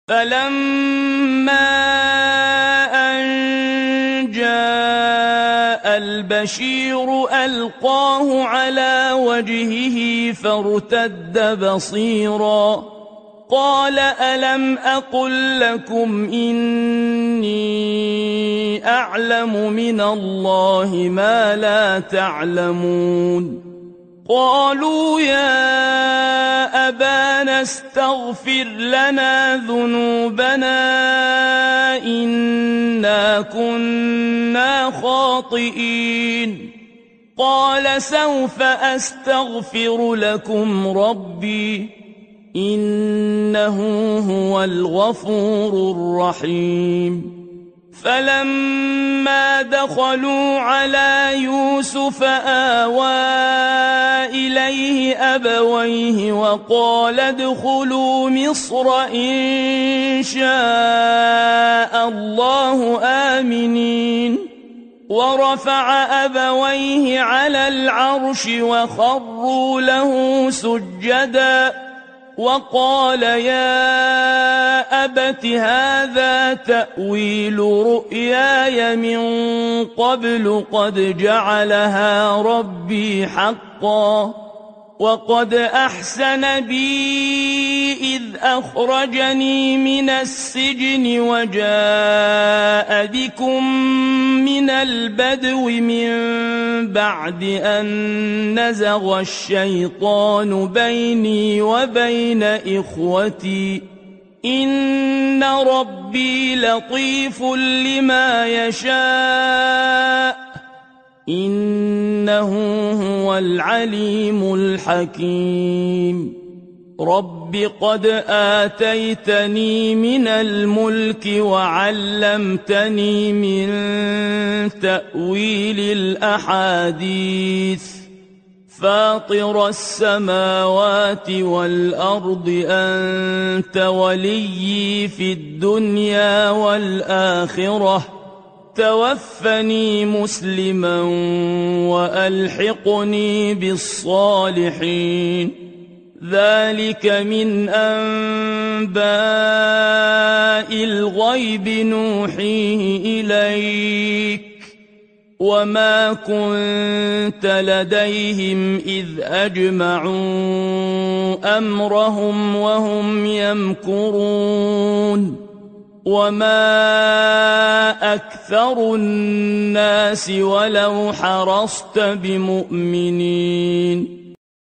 فلما أن جاء البشير ألقاه على وجهه فارتد بصيرا قال ألم أقل لكم إني أعلم من الله ما لا تعلمون قالوا يا أبانا استغفر لنا ذنوبنا إنا كنا خاطئين قال سوف أستغفر لكم ربي إنه هو الغفور الرحيم فلما دخلوا على يوسف آوى إليه أبويه وقال ادخلوا مصر إن شاء الله آمنين ورفع أبويه على العرش وخروا له سجدا وقال يا أبت هذا تأويل رؤياي من قبل قد جعلها ربي حقا وقد أحسن بي إذ أخرجني من السجن وجاء بكم من البدو من بعد أن نزغ الشيطان بيني وبين إخوتي إن ربي لطيف لما يشاء إنه هو العليم الحكيم رب قد آتيتني من الملك وعلمتني من تأويل الأحاديث فاطر السماوات والأرض أنت وليي في الدنيا والآخرة توفني مسلما وألحقني بالصالحين ذلك من أنباء الغيب نوحيه إليك وما كنت لديهم إذ أجمعوا أمرهم وهم يمكرون وما أكثر الناس ولو حرصت بمؤمنين